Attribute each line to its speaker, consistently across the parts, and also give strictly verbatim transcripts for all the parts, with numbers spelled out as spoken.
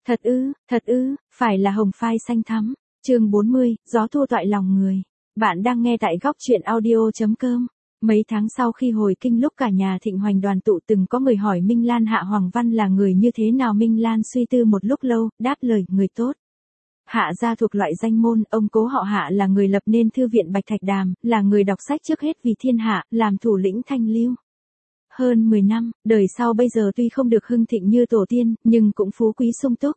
Speaker 1: Thật ư, thật ư, phải là hồng phai xanh thắm. Chương bốn mươi, gió thua toại lòng người. Bạn đang nghe tại góc truyện audio.com. Mấy tháng sau khi hồi kinh lúc cả nhà Thịnh Hoành đoàn tụ, từng có người hỏi Minh Lan Hạ Hoàng Văn là người như thế nào. Minh Lan suy tư một lúc lâu, đáp lời, người tốt. Hạ gia thuộc loại danh môn, ông cố họ Hạ là người lập nên thư viện Bạch Thạch Đàm, là người đọc sách trước hết vì thiên hạ, làm thủ lĩnh thanh lưu. Hơn mười năm, đời sau bây giờ tuy không được hưng thịnh như tổ tiên, nhưng cũng phú quý sung túc.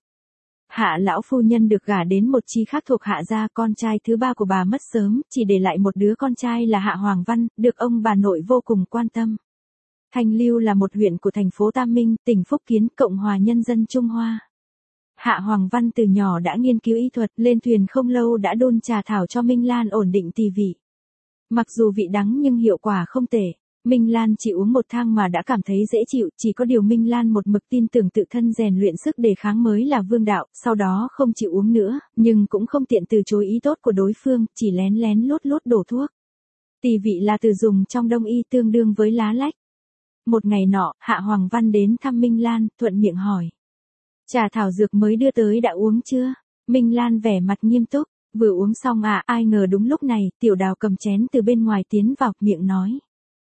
Speaker 1: Hạ lão phu nhân được gả đến một chi khác thuộc Hạ gia, con trai thứ ba của bà mất sớm, chỉ để lại một đứa con trai là Hạ Hoàng Văn, được ông bà nội vô cùng quan tâm. Thanh Lưu là một huyện của thành phố Tam Minh, tỉnh Phúc Kiến, Cộng hòa Nhân dân Trung Hoa. Hạ Hoàng Văn từ nhỏ đã nghiên cứu y thuật, lên thuyền không lâu đã đôn trà thảo cho Minh Lan ổn định tỳ vị. Mặc dù vị đắng nhưng hiệu quả không tệ. Minh Lan chỉ uống một thang mà đã cảm thấy dễ chịu, chỉ có điều Minh Lan một mực tin tưởng tự thân rèn luyện sức đề kháng mới là vương đạo, sau đó không chịu uống nữa, nhưng cũng không tiện từ chối ý tốt của đối phương, chỉ lén lén lút lút đổ thuốc. Tỳ vị là từ dùng trong đông y tương đương với lá lách. Một ngày nọ, Hạ Hoàng Văn đến thăm Minh Lan, thuận miệng hỏi. Trà thảo dược mới đưa tới đã uống chưa? Minh Lan vẻ mặt nghiêm túc, vừa uống xong à, ai ngờ đúng lúc này, Tiểu Đào cầm chén từ bên ngoài tiến vào, miệng nói.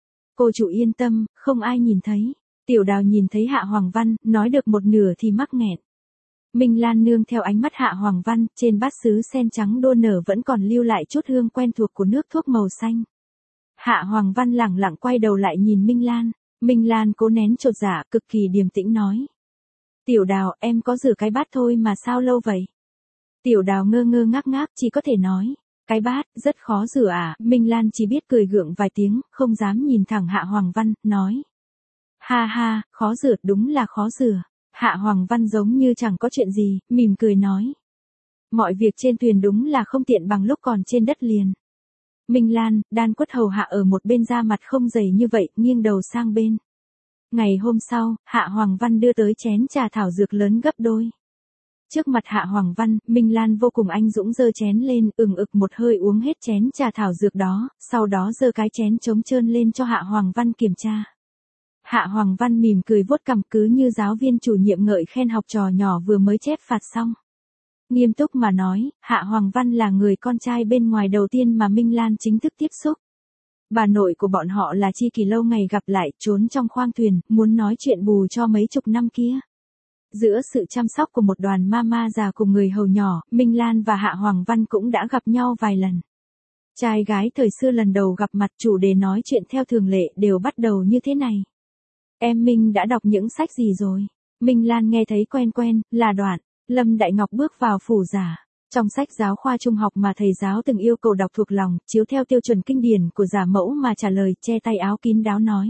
Speaker 1: Cô chủ yên tâm, không ai nhìn thấy. Tiểu Đào nhìn thấy Hạ Hoàng Văn, nói được một nửa thì mắc nghẹn. Minh Lan nương theo ánh mắt Hạ Hoàng Văn, trên bát sứ sen trắng đô nở vẫn còn lưu lại chút hương quen thuộc của nước thuốc màu xanh. Hạ Hoàng Văn lẳng lặng quay đầu lại nhìn Minh Lan. Minh Lan cố nén chột dạ, cực kỳ điềm tĩnh nói. Tiểu Đào, em có rửa cái bát thôi mà sao lâu vậy? Tiểu Đào ngơ ngơ ngác ngác, chỉ có thể nói. Cái bát, rất khó rửa à, Minh Lan chỉ biết cười gượng vài tiếng, không dám nhìn thẳng Hạ Hoàng Văn, nói. Ha ha, khó rửa, đúng là khó rửa. Hạ Hoàng Văn giống như chẳng có chuyện gì, mỉm cười nói. Mọi việc trên thuyền đúng là không tiện bằng lúc còn trên đất liền. Minh Lan, đan quất hầu hạ ở một bên da mặt không dày như vậy, nghiêng đầu sang bên. Ngày hôm sau, Hạ Hoàng Văn đưa tới chén trà thảo dược lớn gấp đôi. Trước mặt Hạ Hoàng Văn, Minh Lan vô cùng anh dũng giơ chén lên, ừng ực một hơi uống hết chén trà thảo dược đó, sau đó giơ cái chén trống trơn lên cho Hạ Hoàng Văn kiểm tra. Hạ Hoàng Văn mỉm cười vuốt cằm cứ như giáo viên chủ nhiệm ngợi khen học trò nhỏ vừa mới chép phạt xong. Nghiêm túc mà nói, Hạ Hoàng Văn là người con trai bên ngoài đầu tiên mà Minh Lan chính thức tiếp xúc. Bà nội của bọn họ là tri kỷ lâu ngày gặp lại, trốn trong khoang thuyền, muốn nói chuyện bù cho mấy chục năm kia. Giữa sự chăm sóc của một đoàn mama già cùng người hầu nhỏ, Minh Lan và Hạ Hoàng Văn cũng đã gặp nhau vài lần. Trai gái thời xưa lần đầu gặp mặt, chủ đề nói chuyện theo thường lệ đều bắt đầu như thế này. Em Minh đã đọc những sách gì rồi? Minh Lan nghe thấy quen quen, là đoạn, Lâm Đại Ngọc bước vào phủ giả. Trong sách giáo khoa trung học mà thầy giáo từng yêu cầu đọc thuộc lòng, chiếu theo tiêu chuẩn kinh điển của giả mẫu mà trả lời, che tay áo kín đáo nói.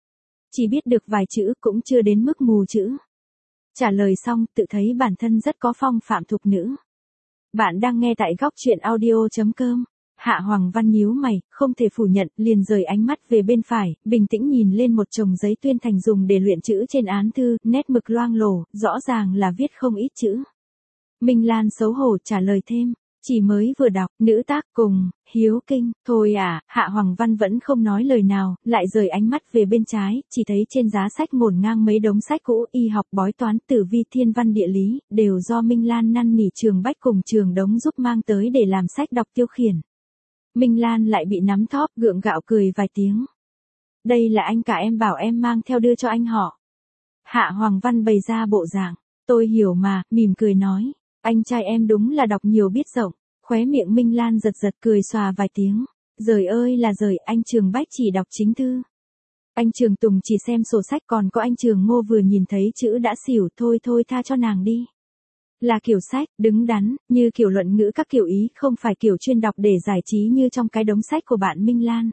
Speaker 1: Chỉ biết được vài chữ, cũng chưa đến mức mù chữ. Trả lời xong, tự thấy bản thân rất có phong phạm thục nữ. Bạn đang nghe tại góc truyện audio.com. Hạ Hoàng Văn nhíu mày, không thể phủ nhận, liền rời ánh mắt về bên phải, bình tĩnh nhìn lên một chồng giấy tuyên thành dùng để luyện chữ trên án thư, nét mực loang lổ, rõ ràng là viết không ít chữ. Minh Lan xấu hổ trả lời thêm. Chỉ mới vừa đọc, nữ tác cùng, hiếu kinh, thôi à, Hạ Hoàng Văn vẫn không nói lời nào, lại rời ánh mắt về bên trái, chỉ thấy trên giá sách ngổn ngang mấy đống sách cũ, y học, bói toán, tử vi, thiên văn địa lý, đều do Minh Lan năn nỉ Trường Bách cùng Trường Đống giúp mang tới để làm sách đọc tiêu khiển. Minh Lan lại bị nắm thóp, gượng gạo cười vài tiếng. Đây là anh cả em bảo em mang theo đưa cho anh họ. Hạ Hoàng Văn bày ra bộ dạng, tôi hiểu mà, mỉm cười nói. Anh trai em đúng là đọc nhiều biết rộng. Khóe miệng Minh Lan giật giật cười xòa vài tiếng. Giời ơi là giời, anh Trường Bách chỉ đọc chính thư. Anh Trường Tùng chỉ xem sổ sách, còn có anh Trường Ngô vừa nhìn thấy chữ đã xỉu, thôi thôi tha cho nàng đi. Là kiểu sách, đứng đắn, như kiểu luận ngữ các kiểu ý, không phải kiểu chuyên đọc để giải trí như trong cái đống sách của bạn Minh Lan.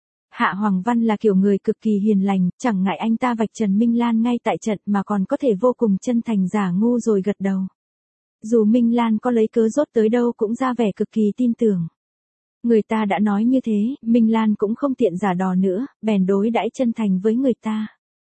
Speaker 1: Hạ Hoàng Văn là kiểu người cực kỳ hiền lành, chẳng ngại anh ta vạch trần Minh Lan ngay tại trận mà còn có thể vô cùng chân thành giả ngu rồi gật đầu. Dù Minh Lan có lấy cớ rốt tới đâu cũng ra vẻ cực kỳ tin tưởng. Người ta đã nói như thế, Minh Lan cũng không tiện giả đò nữa, bèn đối đãi chân thành với người ta.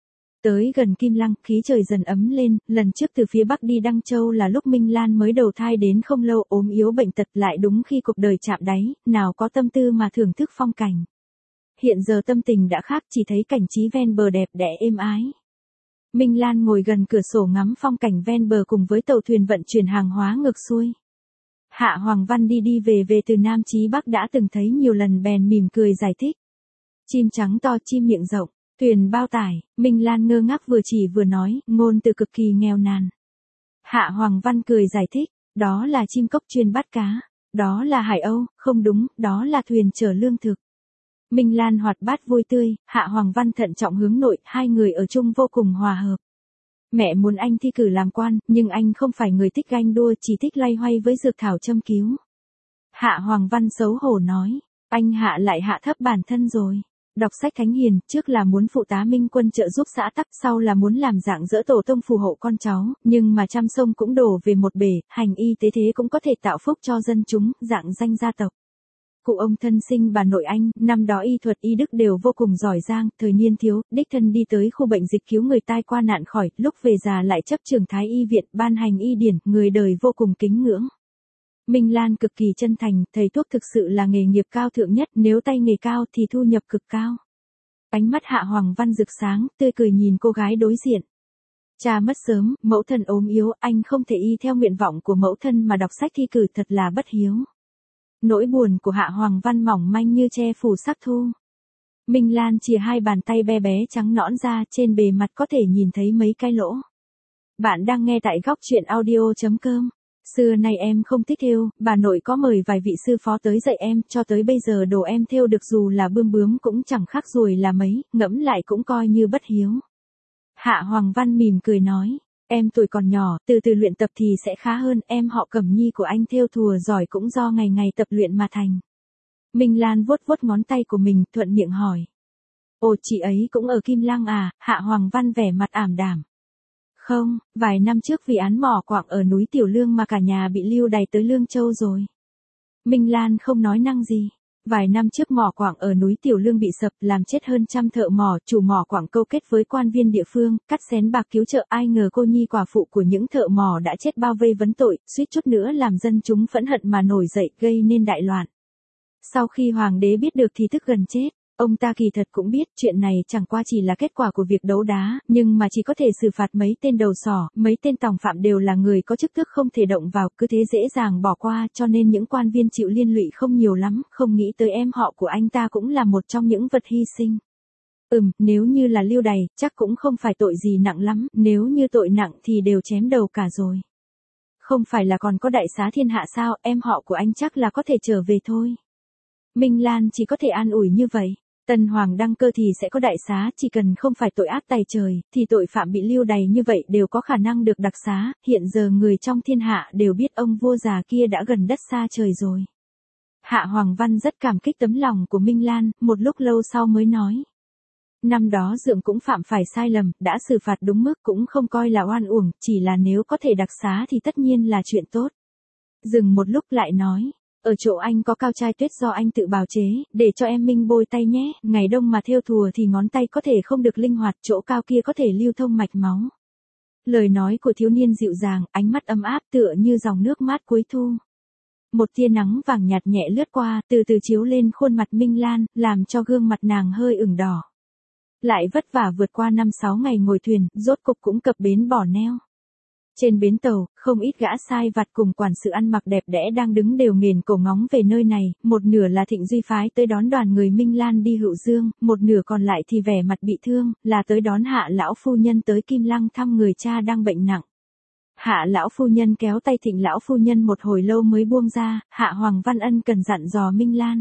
Speaker 1: Tới gần Kim Lăng, khí trời dần ấm lên, lần trước từ phía Bắc đi Đăng Châu là lúc Minh Lan mới đầu thai đến không lâu, ốm yếu bệnh tật, lại đúng khi cuộc đời chạm đáy, nào có tâm tư mà thưởng thức phong cảnh. Hiện giờ tâm tình đã khác, chỉ thấy cảnh trí ven bờ đẹp đẽ êm ái. Minh Lan ngồi gần cửa sổ ngắm phong cảnh ven bờ cùng với tàu thuyền vận chuyển hàng hóa ngược xuôi. Hạ Hoàng Văn đi đi về về từ Nam chí Bắc đã từng thấy nhiều lần bèn mỉm cười giải thích. Chim trắng to chim miệng rộng, thuyền bao tải, Minh Lan ngơ ngác vừa chỉ vừa nói, ngôn từ cực kỳ nghèo nàn. Hạ Hoàng Văn cười giải thích, đó là chim cốc chuyên bắt cá, đó là hải âu, không đúng, đó là thuyền chở lương thực. Minh Lan hoạt bát vui tươi, Hạ Hoàng Văn thận trọng hướng nội, hai người ở chung vô cùng hòa hợp. Mẹ muốn anh thi cử làm quan, nhưng anh không phải người thích ganh đua, chỉ thích loay hoay với dược thảo châm cứu. Hạ Hoàng Văn xấu hổ nói, anh Hạ lại hạ thấp bản thân rồi. Đọc sách thánh hiền, trước là muốn phụ tá minh quân trợ giúp xã tắc, sau là muốn làm dạng dỡ tổ tông phù hộ con cháu, nhưng mà trăm sông cũng đổ về một bể, hành y tế thế cũng có thể tạo phúc cho dân chúng, dạng danh gia tộc. Cụ ông thân sinh bà nội anh, năm đó y thuật y đức đều vô cùng giỏi giang, thời niên thiếu, đích thân đi tới khu bệnh dịch cứu người tai qua nạn khỏi, lúc về già lại chấp trường thái y viện, ban hành y điển, người đời vô cùng kính ngưỡng. Minh Lan cực kỳ chân thành, thầy thuốc thực sự là nghề nghiệp cao thượng nhất, nếu tay nghề cao thì thu nhập cực cao. Ánh mắt Hạ Hoàng Văn rực sáng, tươi cười nhìn cô gái đối diện. Cha mất sớm, mẫu thân ốm yếu, anh không thể y theo nguyện vọng của mẫu thân mà đọc sách thi cử, thật là bất hiếu. Nỗi buồn của Hạ Hoàng Văn mỏng manh như che phủ sắc thu. Minh Lan chìa hai bàn tay bé bé trắng nõn ra, trên bề mặt có thể nhìn thấy mấy cái lỗ. Bạn đang nghe tại góc truyện audio chấm com. Xưa nay em không thích thêu, bà nội có mời vài vị sư phó tới dạy em, cho tới bây giờ đồ em thêu được dù là bươm bướm cũng chẳng khác ruồi là mấy, ngẫm lại cũng coi như bất hiếu. Hạ Hoàng Văn mỉm cười nói, em tuổi còn nhỏ, từ từ luyện tập thì sẽ khá hơn, em họ Cẩm Nhi của anh thêu thùa giỏi cũng do ngày ngày tập luyện mà thành. Minh Lan vuốt vuốt ngón tay của mình, thuận miệng hỏi. Ồ, chị ấy cũng ở Kim Lăng à? Hạ Hoàng Văn vẻ mặt ảm đạm. Không, vài năm trước vì án mỏ quặng ở núi Tiểu Lương mà cả nhà bị lưu đày tới Lương Châu rồi. Minh Lan không nói năng gì. Vài năm trước mỏ quặng ở núi Tiểu Lương bị sập, làm chết hơn trăm thợ mỏ, chủ mỏ quặng câu kết với quan viên địa phương, cắt xén bạc cứu trợ, ai ngờ cô nhi quả phụ của những thợ mỏ đã chết bao vây vấn tội, suýt chút nữa làm dân chúng phẫn hận mà nổi dậy, gây nên đại loạn. Sau khi hoàng đế biết được thì tức gần chết. Ông ta kỳ thật cũng biết chuyện này chẳng qua chỉ là kết quả của việc đấu đá, nhưng mà chỉ có thể xử phạt mấy tên đầu sỏ, mấy tên tòng phạm đều là người có chức tước không thể động vào, cứ thế dễ dàng bỏ qua, cho nên những quan viên chịu liên lụy không nhiều lắm, không nghĩ tới em họ của anh ta cũng là một trong những vật hy sinh. Ừm, nếu như là lưu đày, chắc cũng không phải tội gì nặng lắm, nếu như tội nặng thì đều chém đầu cả rồi. Không phải là còn có đại xá thiên hạ sao, em họ của anh chắc là có thể trở về thôi. Minh Lan chỉ có thể an ủi như vậy. Tân hoàng đăng cơ thì sẽ có đại xá, chỉ cần không phải tội ác tày trời, thì tội phạm bị lưu đày như vậy đều có khả năng được đặc xá, hiện giờ người trong thiên hạ đều biết ông vua già kia đã gần đất xa trời rồi. Hạ Hoàng Văn rất cảm kích tấm lòng của Minh Lan, một lúc lâu sau mới nói. Năm đó Dượng cũng phạm phải sai lầm, đã xử phạt đúng mức cũng không coi là oan uổng, chỉ là nếu có thể đặc xá thì tất nhiên là chuyện tốt. Dừng một lúc lại nói. Ở chỗ anh có cao trai tuyết do anh tự bào chế, để cho em Minh bôi tay nhé, ngày đông mà thêu thùa thì ngón tay có thể không được linh hoạt, chỗ cao kia có thể lưu thông mạch máu. Lời nói của thiếu niên dịu dàng, ánh mắt ấm áp tựa như dòng nước mát cuối thu. Một tia nắng vàng nhạt nhẹ lướt qua, từ từ chiếu lên khuôn mặt Minh Lan, làm cho gương mặt nàng hơi ửng đỏ. Lại vất vả vượt qua năm sáu ngày ngồi thuyền, rốt cục cũng cập bến Bỏ Neo. Trên bến tàu, không ít gã sai vặt cùng quản sự ăn mặc đẹp đẽ đang đứng đều nghền cổ ngóng về nơi này, một nửa là Thịnh Duy phái tới đón đoàn người Minh Lan đi Hữu Dương, một nửa còn lại thì vẻ mặt bị thương, là tới đón Hạ lão phu nhân tới Kim Lăng thăm người cha đang bệnh nặng. Hạ lão phu nhân kéo tay Thịnh lão phu nhân một hồi lâu mới buông ra, Hạ Hoàng Văn ân cần dặn dò Minh Lan.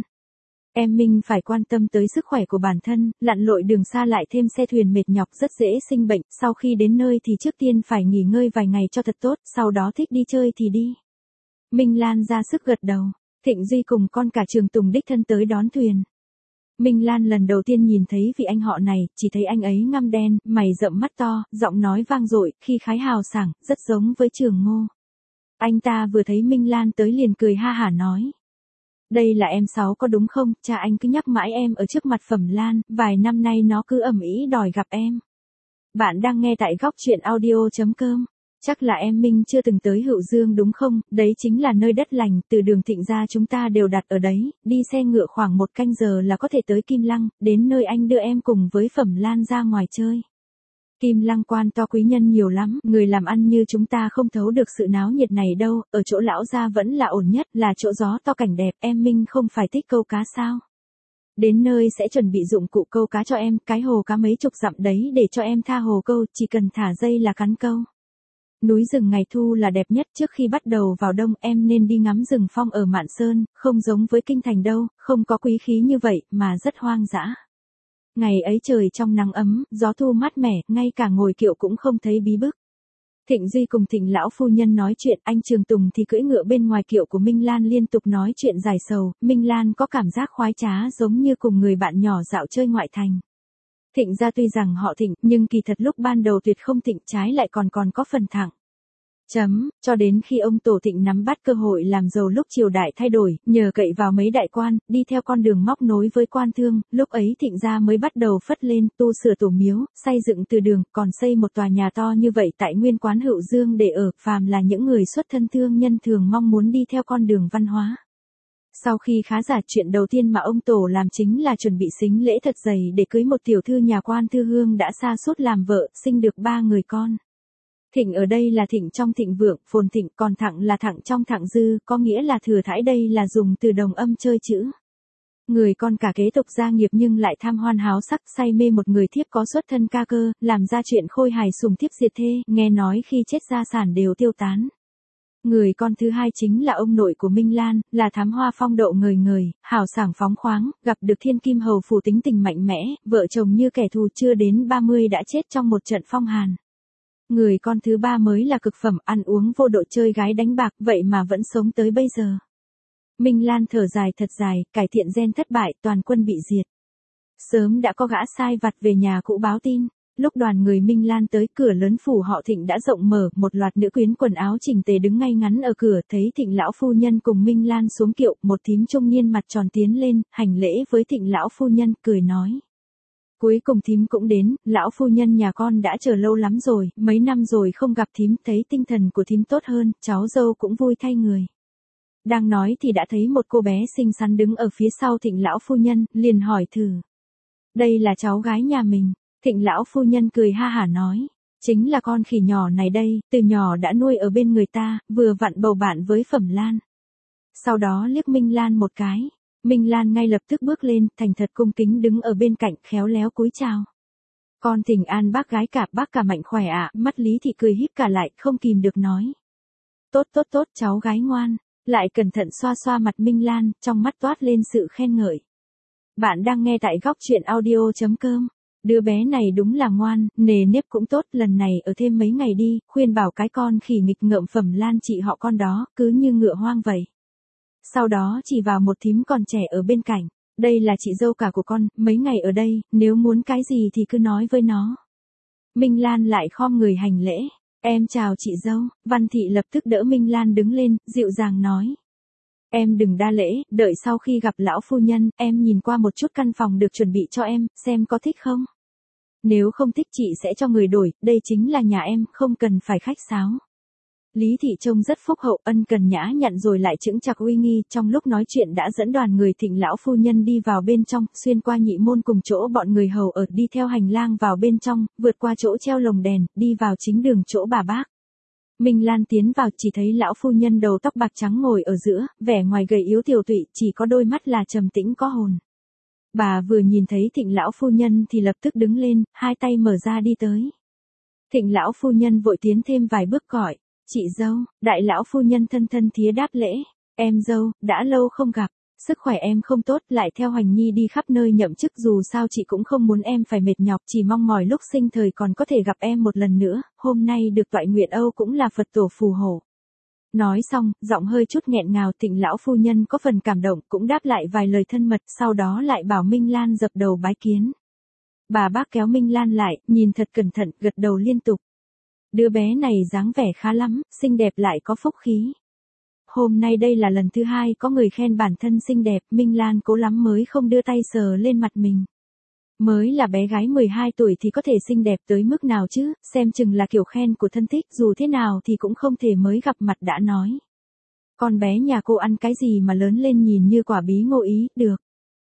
Speaker 1: Em Minh phải quan tâm tới sức khỏe của bản thân, lặn lội đường xa lại thêm xe thuyền mệt nhọc rất dễ sinh bệnh, sau khi đến nơi thì trước tiên phải nghỉ ngơi vài ngày cho thật tốt, sau đó thích đi chơi thì đi. Minh Lan ra sức gật đầu, Thịnh Duy cùng con cả Trường Tùng đích thân tới đón thuyền. Minh Lan lần đầu tiên nhìn thấy vị anh họ này, chỉ thấy anh ấy ngăm đen, mày rậm mắt to, giọng nói vang dội, khi khái hào sảng, rất giống với Trường Ngô. Anh ta vừa thấy Minh Lan tới liền cười ha hả nói. Đây là em Sáu có đúng không, cha anh cứ nhắc mãi em ở trước mặt Phẩm Lan, vài năm nay nó cứ ầm ĩ đòi gặp em. Bạn đang nghe tại góc truyện audio chấm com. Chắc là em Minh chưa từng tới Hữu Dương đúng không, đấy chính là nơi đất lành, từ đường Thịnh ra chúng ta đều đặt ở đấy, đi xe ngựa khoảng một canh giờ là có thể tới Kim Lăng, đến nơi anh đưa em cùng với Phẩm Lan ra ngoài chơi. Kim Lăng quan to quý nhân nhiều lắm, người làm ăn như chúng ta không thấu được sự náo nhiệt này đâu, ở chỗ lão gia vẫn là ổn nhất, là chỗ gió to cảnh đẹp, em Minh không phải thích câu cá sao? Đến nơi sẽ chuẩn bị dụng cụ câu cá cho em, cái hồ cá mấy chục dặm đấy để cho em tha hồ câu, chỉ cần thả dây là cắn câu. Núi rừng ngày thu là đẹp nhất, trước khi bắt đầu vào đông em nên đi ngắm rừng phong ở Mạn Sơn, không giống với kinh thành đâu, không có quý khí như vậy, mà rất hoang dã. Ngày ấy trời trong nắng ấm, gió thu mát mẻ, ngay cả ngồi kiệu cũng không thấy bí bức. Thịnh Duy cùng Thịnh lão phu nhân nói chuyện, anh Trường Tùng thì cưỡi ngựa bên ngoài kiệu của Minh Lan liên tục nói chuyện giải sầu, Minh Lan có cảm giác khoái trá giống như cùng người bạn nhỏ dạo chơi ngoại thành. Thịnh gia tuy rằng họ Thịnh, nhưng kỳ thật lúc ban đầu tuyệt không thịnh, trái lại còn còn có phần thẳng. Chấm, cho đến khi ông Tổ Thịnh nắm bắt cơ hội làm giàu lúc triều đại thay đổi, nhờ cậy vào mấy đại quan, đi theo con đường móc nối với quan thương, lúc ấy Thịnh gia mới bắt đầu phất lên, tu sửa tổ miếu, xây dựng từ đường, còn xây một tòa nhà to như vậy tại nguyên quán Hữu Dương để ở, phàm là những người xuất thân thương nhân thường mong muốn đi theo con đường văn hóa. Sau khi khá giả, chuyện đầu tiên mà ông Tổ làm chính là chuẩn bị sính lễ thật dày để cưới một tiểu thư nhà quan Thư Hương đã sa sút làm vợ, sinh được ba người con. Thịnh ở đây là thịnh trong thịnh vượng, phồn thịnh, còn thặng là thặng trong thặng dư, có nghĩa là thừa thãi, đây là dùng từ đồng âm chơi chữ. Người con cả kế tục gia nghiệp nhưng lại tham hoan háo sắc, say mê một người thiếp có xuất thân ca cơ, làm ra chuyện khôi hài sùng thiếp diệt thê, nghe nói khi chết gia sản đều tiêu tán. Người con thứ hai chính là ông nội của Minh Lan, là thám hoa phong độ ngời ngời, hào sảng phóng khoáng, gặp được thiên kim hầu phủ tính tình mạnh mẽ, vợ chồng như kẻ thù, chưa đến ba mươi đã chết trong một trận phong hàn. Người con thứ ba mới là cực phẩm, ăn uống vô độ, chơi gái đánh bạc, vậy mà vẫn sống tới bây giờ. Minh Lan thở dài thật dài, cải thiện gen thất bại, toàn quân bị diệt. Sớm đã có gã sai vặt về nhà cũ báo tin. Lúc đoàn người Minh Lan tới, cửa lớn phủ họ Thịnh đã rộng mở, một loạt nữ quyến quần áo chỉnh tề đứng ngay ngắn ở cửa, thấy Thịnh lão phu nhân cùng Minh Lan xuống kiệu, một thím trung niên mặt tròn tiến lên, hành lễ với Thịnh lão phu nhân, cười nói. Cuối cùng thím cũng đến, lão phu nhân nhà con đã chờ lâu lắm rồi, mấy năm rồi không gặp thím, thấy tinh thần của thím tốt hơn, cháu dâu cũng vui thay người. Đang nói thì đã thấy một cô bé xinh xắn đứng ở phía sau Thịnh lão phu nhân, liền hỏi thử. Đây là cháu gái nhà mình. Thịnh lão phu nhân cười ha hả nói. Chính là con khỉ nhỏ này đây, từ nhỏ đã nuôi ở bên người ta, vừa vặn bầu bạn với Phẩm Lan. Sau đó liếc Minh Lan một cái. Minh Lan ngay lập tức bước lên, thành thật cung kính đứng ở bên cạnh, khéo léo cúi chào. Con thỉnh an bác gái cả, bác cả mạnh khỏe ạ, mắt Lý Thị cười híp cả lại, không kìm được nói. Tốt tốt tốt, cháu gái ngoan, lại cẩn thận xoa xoa mặt Minh Lan, trong mắt toát lên sự khen ngợi. Bạn đang nghe tại góc truyện audio chấm com. Đứa bé này đúng là ngoan, nề nếp cũng tốt, lần này ở thêm mấy ngày đi, khuyên bảo cái con khỉ nghịch ngợm Phẩm Lan chị họ con đó, cứ như ngựa hoang vậy. Sau đó chỉ vào một thím còn trẻ ở bên cạnh, đây là chị dâu cả của con, mấy ngày ở đây, nếu muốn cái gì thì cứ nói với nó. Minh Lan lại khom người hành lễ, em chào chị dâu, Văn Thị lập tức đỡ Minh Lan đứng lên, dịu dàng nói. Em đừng đa lễ, đợi sau khi gặp lão phu nhân, em nhìn qua một chút căn phòng được chuẩn bị cho em, xem có thích không. Nếu không thích chị sẽ cho người đổi, đây chính là nhà em, không cần phải khách sáo. Lý Thị trông rất phúc hậu, ân cần nhã nhặn rồi lại chững chạc uy nghi, trong lúc nói chuyện đã dẫn đoàn người Thịnh lão phu nhân đi vào bên trong, xuyên qua nhị môn cùng chỗ bọn người hầu ở, đi theo hành lang vào bên trong, vượt qua chỗ treo lồng đèn, đi vào chính đường chỗ bà bác. Minh Lan tiến vào, chỉ thấy lão phu nhân đầu tóc bạc trắng ngồi ở giữa, vẻ ngoài gầy yếu tiểu tụy, chỉ có đôi mắt là trầm tĩnh có hồn. Bà vừa nhìn thấy Thịnh lão phu nhân thì lập tức đứng lên, hai tay mở ra đi tới. Thịnh lão phu nhân vội tiến thêm vài bước gọi, chị dâu, đại lão phu nhân thân thân thía đáp lễ, em dâu, đã lâu không gặp, sức khỏe em không tốt, lại theo Hoành Nhi đi khắp nơi nhậm chức, dù sao chị cũng không muốn em phải mệt nhọc, chỉ mong mỏi lúc sinh thời còn có thể gặp em một lần nữa, hôm nay được toại nguyện Âu cũng là Phật tổ phù hộ. Nói xong, giọng hơi chút nghẹn ngào, Thịnh lão phu nhân có phần cảm động, cũng đáp lại vài lời thân mật, sau đó lại bảo Minh Lan dập đầu bái kiến. Bà bác kéo Minh Lan lại, nhìn thật cẩn thận, gật đầu liên tục. Đứa bé này dáng vẻ khá lắm, xinh đẹp lại có phúc khí. Hôm nay đây là lần thứ hai có người khen bản thân xinh đẹp, Minh Lan cố lắm mới không đưa tay sờ lên mặt mình. Mới là bé gái mười hai tuổi thì có thể xinh đẹp tới mức nào chứ, xem chừng là kiểu khen của thân thích, dù thế nào thì cũng không thể mới gặp mặt đã nói. Con bé nhà cô ăn cái gì mà lớn lên nhìn như quả bí ngô ý, được.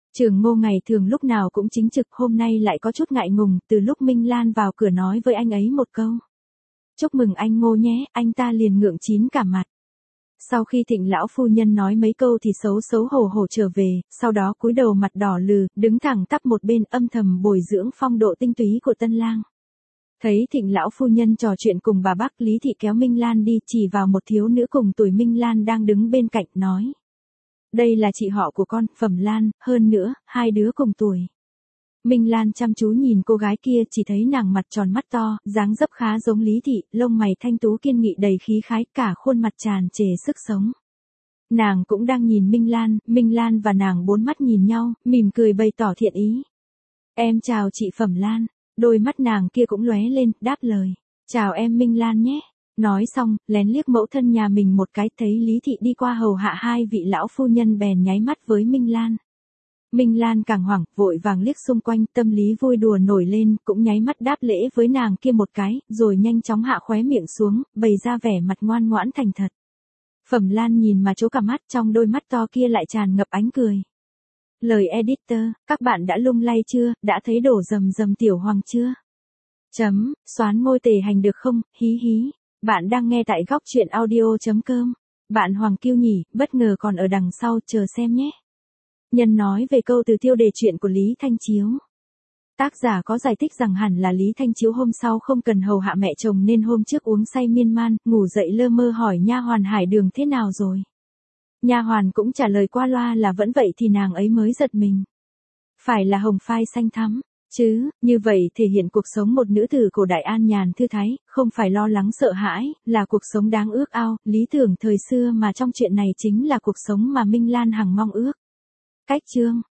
Speaker 1: Trường Ngô ngày thường lúc nào cũng chính trực, hôm nay lại có chút ngại ngùng, từ lúc Minh Lan vào cửa nói với anh ấy một câu. Chúc mừng anh Ngô nhé, anh ta liền ngượng chín cả mặt. Sau khi Thịnh lão phu nhân nói mấy câu thì xấu xấu hổ hổ trở về, sau đó cúi đầu mặt đỏ lừ, đứng thẳng tắp một bên âm thầm bồi dưỡng phong độ tinh túy của tân lang. Thấy Thịnh lão phu nhân trò chuyện cùng bà Bắc, Lý Thị kéo Minh Lan đi, chỉ vào một thiếu nữ cùng tuổi Minh Lan đang đứng bên cạnh nói. Đây là chị họ của con, Phẩm Lan, hơn nữa, hai đứa cùng tuổi. Minh Lan chăm chú nhìn cô gái kia, chỉ thấy nàng mặt tròn mắt to, dáng dấp khá giống Lý Thị, lông mày thanh tú kiên nghị đầy khí khái, cả khuôn mặt tràn trề sức sống. Nàng cũng đang nhìn Minh Lan, Minh Lan và nàng bốn mắt nhìn nhau, mỉm cười bày tỏ thiện ý. Em chào chị Phẩm Lan, đôi mắt nàng kia cũng lóe lên, đáp lời. Chào em Minh Lan nhé. Nói xong, lén liếc mẫu thân nhà mình một cái, thấy Lý Thị đi qua hầu hạ hai vị lão phu nhân bèn nháy mắt với Minh Lan. Minh Lan càng hoảng, vội vàng liếc xung quanh, tâm lý vui đùa nổi lên, cũng nháy mắt đáp lễ với nàng kia một cái, rồi nhanh chóng hạ khóe miệng xuống, bày ra vẻ mặt ngoan ngoãn thành thật. Phẩm Lan nhìn mà trố cả mắt, trong đôi mắt to kia lại tràn ngập ánh cười. Lời editor, các bạn đã lung lay chưa, đã thấy đổ rầm rầm tiểu hoàng chưa? Chấm, xoán ngôi tề hành được không, hí hí. Bạn đang nghe tại góc truyện audio chấm com. Bạn Hoàng Kiêu nhỉ, bất ngờ còn ở đằng sau, chờ xem nhé. Nhân nói về câu từ tiêu đề truyện của Lý Thanh Chiếu. Tác giả có giải thích rằng hẳn là Lý Thanh Chiếu hôm sau không cần hầu hạ mẹ chồng nên hôm trước uống say miên man, ngủ dậy lơ mơ hỏi nha hoàn Hải Đường thế nào rồi. Nha hoàn cũng trả lời qua loa là vẫn vậy thì nàng ấy mới giật mình. Phải là hồng phai xanh thắm, chứ, như vậy thể hiện cuộc sống một nữ tử cổ đại an nhàn thư thái, không phải lo lắng sợ hãi, là cuộc sống đáng ước ao, lý tưởng thời xưa mà trong chuyện này chính là cuộc sống mà Minh Lan hằng mong ước. Cách chương